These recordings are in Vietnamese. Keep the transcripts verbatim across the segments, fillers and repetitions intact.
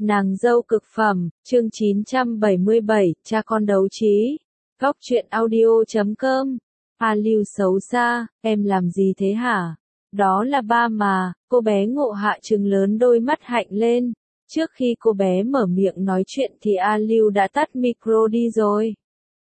Nàng dâu cực phẩm, chương chín trăm bảy mươi bảy, cha con đấu trí. Góc truyện audio chấm com. A Lưu xấu xa, em làm gì thế hả? Đó là ba mà, cô bé Ngộ Hạ trừng lớn đôi mắt hạnh lên. Trước khi cô bé mở miệng nói chuyện thì A Lưu đã tắt micro đi rồi.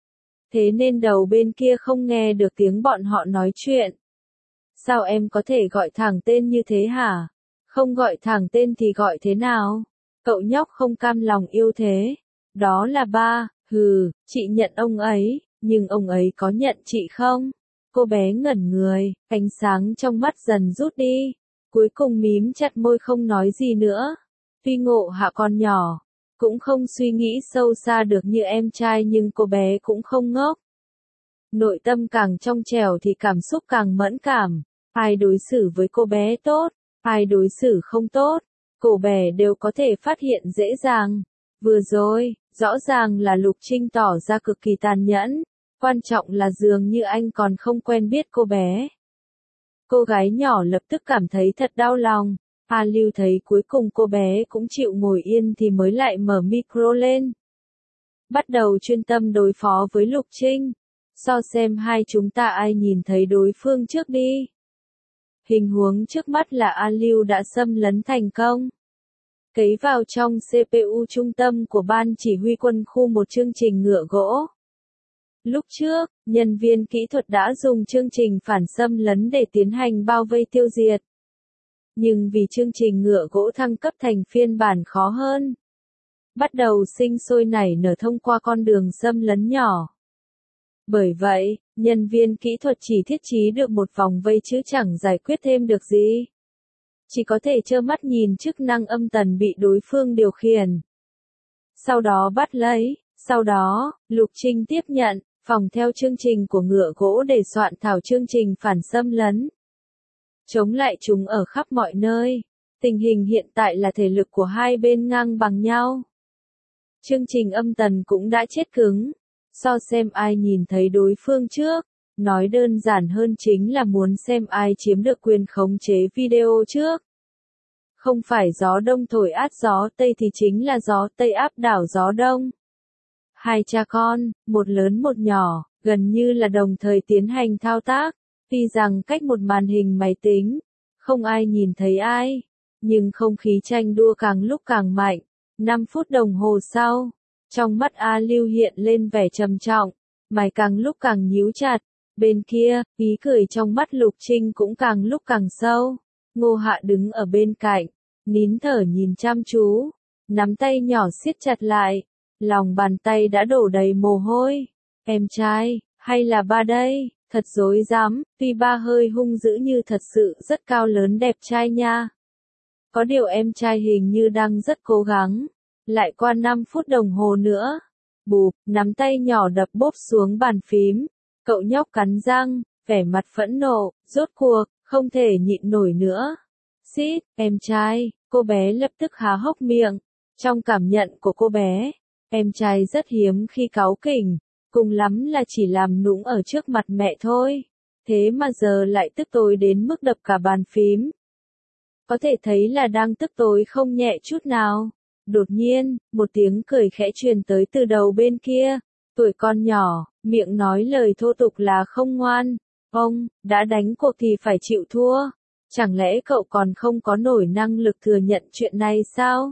Thế nên đầu bên kia không nghe được tiếng bọn họ nói chuyện. Sao em có thể gọi thẳng tên như thế hả? Không gọi thẳng tên thì gọi thế nào? Cậu nhóc không cam lòng yêu thế. Đó là ba, hừ, chị nhận ông ấy, nhưng ông ấy có nhận chị không? Cô bé ngẩn người, ánh sáng trong mắt dần rút đi. Cuối cùng mím chặt môi không nói gì nữa. Tuy Ngộ Hạ con nhỏ, cũng không suy nghĩ sâu xa được như em trai nhưng cô bé cũng không ngốc. Nội tâm càng trong trẻo thì cảm xúc càng mẫn cảm. Ai đối xử với cô bé tốt, ai đối xử không tốt, cô bé đều có thể phát hiện dễ dàng. Vừa rồi, rõ ràng là Lục Trinh tỏ ra cực kỳ tàn nhẫn, quan trọng là dường như anh còn không quen biết cô bé. Cô gái nhỏ lập tức cảm thấy thật đau lòng. A Lưu thấy cuối cùng cô bé cũng chịu ngồi yên thì mới lại mở micro lên. Bắt đầu chuyên tâm đối phó với Lục Trinh. So xem hai chúng ta ai nhìn thấy đối phương trước đi. Hình huống trước mắt là A Lưu đã xâm lấn thành công. Cấy vào trong xê pê u trung tâm của ban chỉ huy quân khu một chương trình ngựa gỗ. Lúc trước, nhân viên kỹ thuật đã dùng chương trình phản xâm lấn để tiến hành bao vây tiêu diệt. Nhưng vì chương trình ngựa gỗ thăng cấp thành phiên bản khó hơn, bắt đầu sinh sôi nảy nở thông qua con đường xâm lấn nhỏ. Bởi vậy, nhân viên kỹ thuật chỉ thiết trí được một vòng vây chứ chẳng giải quyết thêm được gì. Chỉ có thể trơ mắt nhìn chức năng âm tần bị đối phương điều khiển. Sau đó bắt lấy, sau đó, Lục Trinh tiếp nhận, phòng theo chương trình của ngựa gỗ để soạn thảo chương trình phản xâm lấn. Chống lại chúng ở khắp mọi nơi. Tình hình hiện tại là thể lực của hai bên ngang bằng nhau. Chương trình âm tần cũng đã chết cứng. So xem ai nhìn thấy đối phương trước. Nói đơn giản hơn chính là muốn xem ai chiếm được quyền khống chế video trước. Không phải gió đông thổi át gió tây thì chính là gió tây áp đảo gió đông. Hai cha con, một lớn một nhỏ, gần như là đồng thời tiến hành thao tác. Tuy rằng cách một màn hình máy tính, không ai nhìn thấy ai, nhưng không khí tranh đua càng lúc càng mạnh. năm phút đồng hồ sau, trong mắt A Lưu hiện lên vẻ trầm trọng, mày càng lúc càng nhíu chặt. Bên kia, ý cười trong mắt Lục Trinh cũng càng lúc càng sâu. Ngô Hạ đứng ở bên cạnh, nín thở nhìn chăm chú, nắm tay nhỏ siết chặt lại, lòng bàn tay đã đổ đầy mồ hôi. Em trai, hay là ba đây? Thật dối dám, tuy ba hơi hung dữ như thật sự rất cao lớn đẹp trai nha. Có điều em trai hình như đang rất cố gắng. Lại qua năm phút đồng hồ nữa. Bụp, nắm tay nhỏ đập bốp xuống bàn phím. Cậu nhóc cắn răng, vẻ mặt phẫn nộ, rốt cuộc, không thể nhịn nổi nữa. Xít, em trai, cô bé lập tức há hốc miệng. Trong cảm nhận của cô bé, em trai rất hiếm khi cáu kỉnh. Cùng lắm là chỉ làm nũng ở trước mặt mẹ thôi. Thế mà giờ lại tức tối đến mức đập cả bàn phím. Có thể thấy là đang tức tối không nhẹ chút nào. Đột nhiên, một tiếng cười khẽ truyền tới từ đầu bên kia. Tuổi con nhỏ, miệng nói lời thô tục là không ngoan. Ông, đã đánh cuộc thì phải chịu thua. Chẳng lẽ cậu còn không có nổi năng lực thừa nhận chuyện này sao?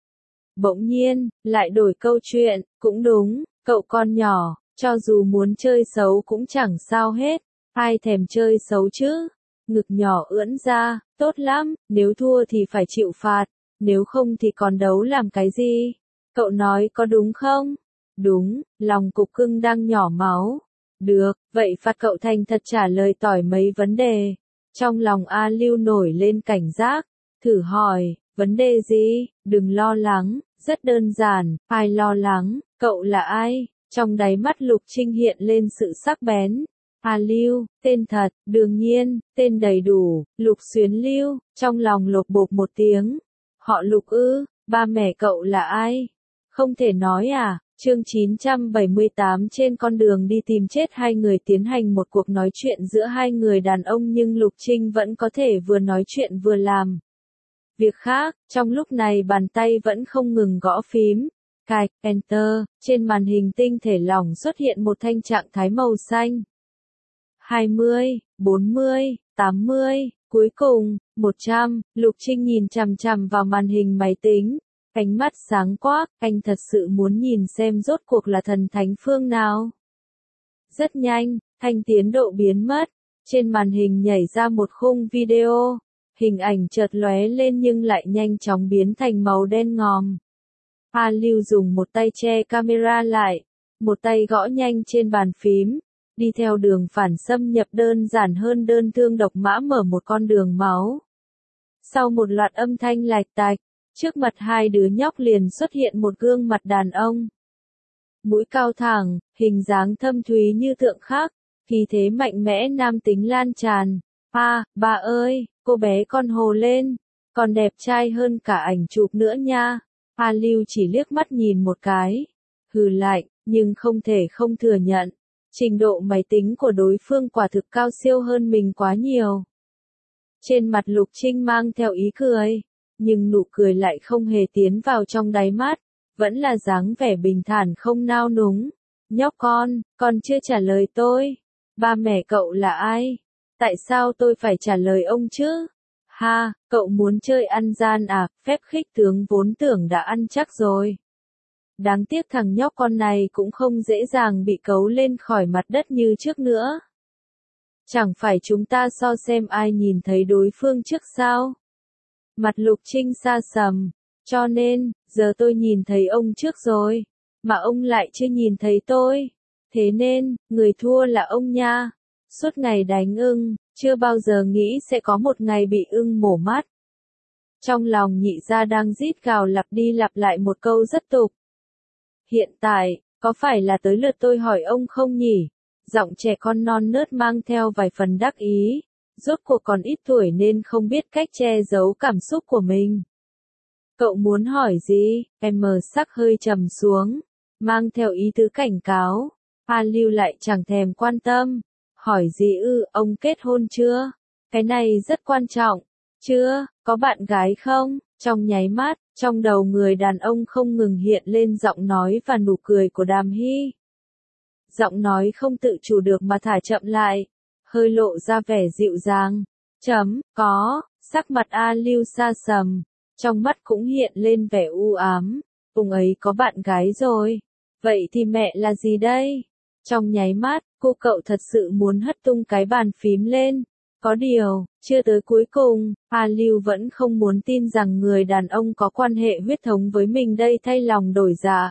Bỗng nhiên, lại đổi câu chuyện, cũng đúng, cậu con nhỏ. Cho dù muốn chơi xấu cũng chẳng sao hết, ai thèm chơi xấu chứ. Ngực nhỏ ưỡn ra, tốt lắm, nếu thua thì phải chịu phạt, nếu không thì còn đấu làm cái gì? Cậu nói có đúng không? Đúng, lòng cục cưng đang nhỏ máu. Được, vậy phạt cậu thành thật trả lời tỏi mấy vấn đề. Trong lòng A Lưu nổi lên cảnh giác, thử hỏi, vấn đề gì? Đừng lo lắng, rất đơn giản, ai lo lắng, cậu là ai? Trong đáy mắt Lục Trinh hiện lên sự sắc bén. A Lưu, tên thật, đương nhiên, tên đầy đủ, Lục Xuyến Lưu, trong lòng lột bột một tiếng. Họ Lục ư, ba mẹ cậu là ai? Không thể nói à? Chương chín trăm bảy mươi tám trên con đường đi tìm chết hai người tiến hành một cuộc nói chuyện giữa hai người đàn ông nhưng Lục Trinh vẫn có thể vừa nói chuyện vừa làm. Việc khác, trong lúc này bàn tay vẫn không ngừng gõ phím. Cạch, Enter, trên màn hình tinh thể lỏng xuất hiện một thanh trạng thái màu xanh. hai mươi, bốn mươi, tám mươi, cuối cùng, một trăm, Lục Trinh nhìn chằm chằm vào màn hình máy tính. Ánh mắt sáng quắc, anh thật sự muốn nhìn xem rốt cuộc là thần thánh phương nào. Rất nhanh, thanh tiến độ biến mất. Trên màn hình nhảy ra một khung video. Hình ảnh chợt lóe lên nhưng lại nhanh chóng biến thành màu đen ngòm. A Lưu dùng một tay che camera lại, một tay gõ nhanh trên bàn phím, đi theo đường phản xâm nhập đơn giản hơn đơn thương độc mã mở một con đường máu. Sau một loạt âm thanh lạch tạch, trước mặt hai đứa nhóc liền xuất hiện một gương mặt đàn ông. Mũi cao thẳng, hình dáng thâm thúy như tượng khắc, khí thế mạnh mẽ nam tính lan tràn. À, bà ơi, cô bé con hồ lên, còn đẹp trai hơn cả ảnh chụp nữa nha. A Lưu chỉ liếc mắt nhìn một cái, hừ lạnh, nhưng không thể không thừa nhận. Trình độ máy tính của đối phương quả thực cao siêu hơn mình quá nhiều. Trên mặt Lục Trinh mang theo ý cười, nhưng nụ cười lại không hề tiến vào trong đáy mắt, vẫn là dáng vẻ bình thản không nao núng. Nhóc con, con chưa trả lời tôi. Ba mẹ cậu là ai? Tại sao tôi phải trả lời ông chứ? Ha, cậu muốn chơi ăn gian à, phép khích tướng vốn tưởng đã ăn chắc rồi. Đáng tiếc thằng nhóc con này cũng không dễ dàng bị cấu lên khỏi mặt đất như trước nữa. Chẳng phải chúng ta so xem ai nhìn thấy đối phương trước sao? Mặt Lục Trinh xa sầm, cho nên, giờ tôi nhìn thấy ông trước rồi, mà ông lại chưa nhìn thấy tôi. Thế nên, người thua là ông nha. Suốt ngày đánh ưng, chưa bao giờ nghĩ sẽ có một ngày bị ưng mổ mắt. Trong lòng nhị gia đang rít gào lặp đi lặp lại một câu rất tục. Hiện tại, có phải là tới lượt tôi hỏi ông không nhỉ? Giọng trẻ con non nớt mang theo vài phần đắc ý, rốt cuộc còn ít tuổi nên không biết cách che giấu cảm xúc của mình. Cậu muốn hỏi gì? Em mờ sắc hơi trầm xuống, mang theo ý tứ cảnh cáo. A Lưu lại chẳng thèm quan tâm. Hỏi gì ư, ông kết hôn chưa? Cái này rất quan trọng. Chưa, có bạn gái không? Trong nháy mắt, trong đầu người đàn ông không ngừng hiện lên giọng nói và nụ cười của Đàm Hy. Giọng nói không tự chủ được mà thả chậm lại, hơi lộ ra vẻ dịu dàng. Chấm, có, sắc mặt A Lưu xa sầm, trong mắt cũng hiện lên vẻ u ám. Ông ấy có bạn gái rồi. Vậy thì mẹ là gì đây? Trong nháy mắt, cô cậu thật sự muốn hất tung cái bàn phím lên. Có điều, chưa tới cuối cùng, A Lưu vẫn không muốn tin rằng người đàn ông có quan hệ huyết thống với mình đây thay lòng đổi dạ.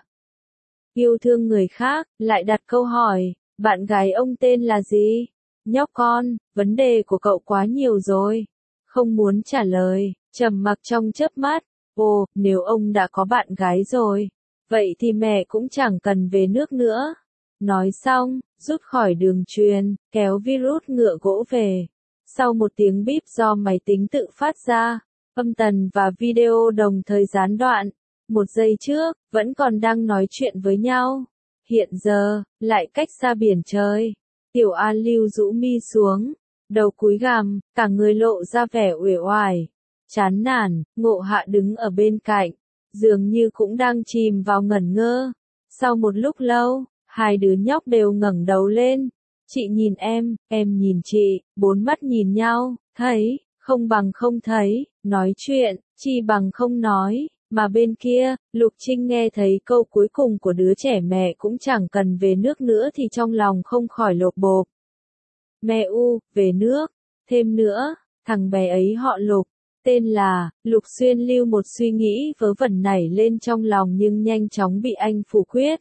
Yêu thương người khác, lại đặt câu hỏi, bạn gái ông tên là gì? Nhóc con, vấn đề của cậu quá nhiều rồi. Không muốn trả lời, trầm mặc trong chớp mắt. Ồ, nếu ông đã có bạn gái rồi, vậy thì mẹ cũng chẳng cần về nước nữa. Nói xong, rút khỏi đường truyền, kéo virus ngựa gỗ về. Sau một tiếng bíp do máy tính tự phát ra, âm tần và video đồng thời gián đoạn. Một giây trước, vẫn còn đang nói chuyện với nhau. Hiện giờ, lại cách xa biển trời. Tiểu A Lưu rũ mi xuống, đầu cúi gằm, cả người lộ ra vẻ uể oải, chán nản. Ngộ Hạ đứng ở bên cạnh, dường như cũng đang chìm vào ngẩn ngơ. Sau một lúc lâu, hai đứa nhóc đều ngẩng đầu lên. Chị nhìn em, em nhìn chị, bốn mắt nhìn nhau, thấy, không bằng không thấy, nói chuyện, chi bằng không nói. Mà bên kia, Lục Trinh nghe thấy câu cuối cùng của đứa trẻ mẹ cũng chẳng cần về nước nữa thì trong lòng không khỏi lột bột. Mẹ u, về nước, thêm nữa, thằng bé ấy họ Lục, tên là, Lục Xuyên lưu một suy nghĩ vớ vẩn nảy lên trong lòng nhưng nhanh chóng bị anh phủ quyết.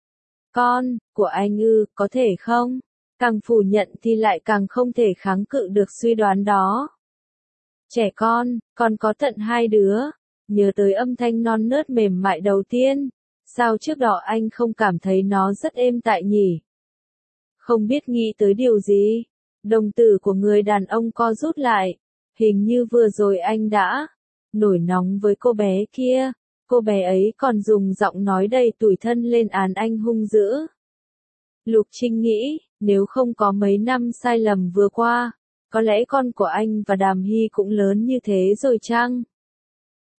Con, của anh ư, có thể không? Càng phủ nhận thì lại càng không thể kháng cự được suy đoán đó. Trẻ con, con có tận hai đứa. Nhớ tới âm thanh non nớt mềm mại đầu tiên, sao trước đó anh không cảm thấy nó rất êm tại nhỉ? Không biết nghĩ tới điều gì, đồng tử của người đàn ông co rút lại, hình như vừa rồi anh đã nổi nóng với cô bé kia, cô bé ấy còn dùng giọng nói đầy tủi thân lên án anh hung dữ. Lục Trinh nghĩ, nếu không có mấy năm sai lầm vừa qua, có lẽ con của anh và Đàm Hy cũng lớn như thế rồi chăng?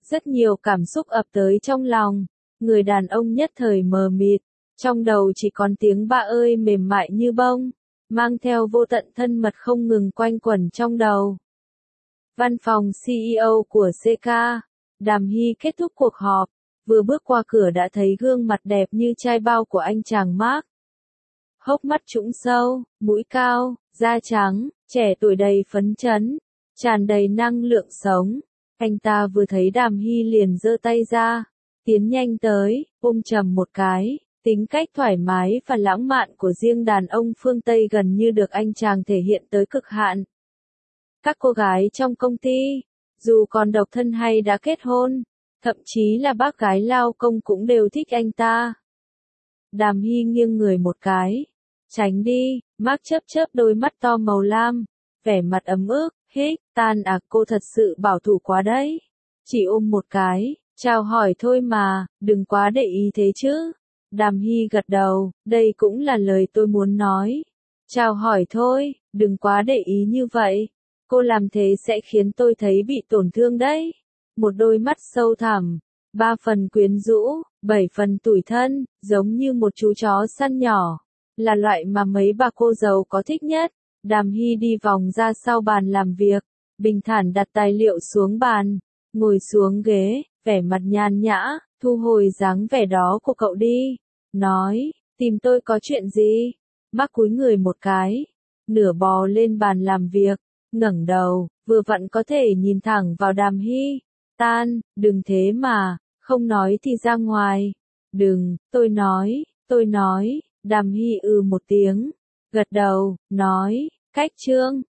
Rất nhiều cảm xúc ập tới trong lòng, người đàn ông nhất thời mờ mịt, trong đầu chỉ còn tiếng ba ơi mềm mại như bông, mang theo vô tận thân mật không ngừng quanh quẩn trong đầu. Văn phòng xê e ô của xê ca, Đàm Hy kết thúc cuộc họp, vừa bước qua cửa đã thấy gương mặt đẹp như chai bao của anh chàng Mark. Hốc mắt trũng sâu, mũi cao, da trắng, trẻ tuổi đầy phấn chấn, tràn đầy năng lượng sống. Anh ta vừa thấy Đàm Hy liền giơ tay ra, tiến nhanh tới, ôm chầm một cái. Tính cách thoải mái và lãng mạn của riêng đàn ông phương Tây gần như được anh chàng thể hiện tới cực hạn. Các cô gái trong công ty, dù còn độc thân hay đã kết hôn, thậm chí là bác gái lao công cũng đều thích anh ta. Đàm Hy nghiêng người một cái, tránh đi, Mark chớp chớp đôi mắt to màu lam, vẻ mặt ấm ức, hít, tan à, cô thật sự bảo thủ quá đấy. Chỉ ôm một cái, chào hỏi thôi mà, đừng quá để ý thế chứ. Đàm Hy gật đầu, đây cũng là lời tôi muốn nói. Chào hỏi thôi, đừng quá để ý như vậy. Cô làm thế sẽ khiến tôi thấy bị tổn thương đấy. Một đôi mắt sâu thẳm, ba phần quyến rũ, bảy phần tủi thân, giống như một chú chó săn nhỏ. Là loại mà mấy bà cô giàu có thích nhất. Đàm Hy đi vòng ra sau bàn làm việc, bình thản đặt tài liệu xuống bàn, ngồi xuống ghế, vẻ mặt nhàn nhã, thu hồi dáng vẻ đó của cậu đi. Nói, tìm tôi có chuyện gì? Mark cúi người một cái, nửa bò lên bàn làm việc, ngẩng đầu, vừa vặn có thể nhìn thẳng vào Đàm Hy. Tan, đừng thế mà, không nói thì ra ngoài. Đừng, tôi nói, tôi nói, Đàm Hy ừ một tiếng, gật đầu, nói, cách trương,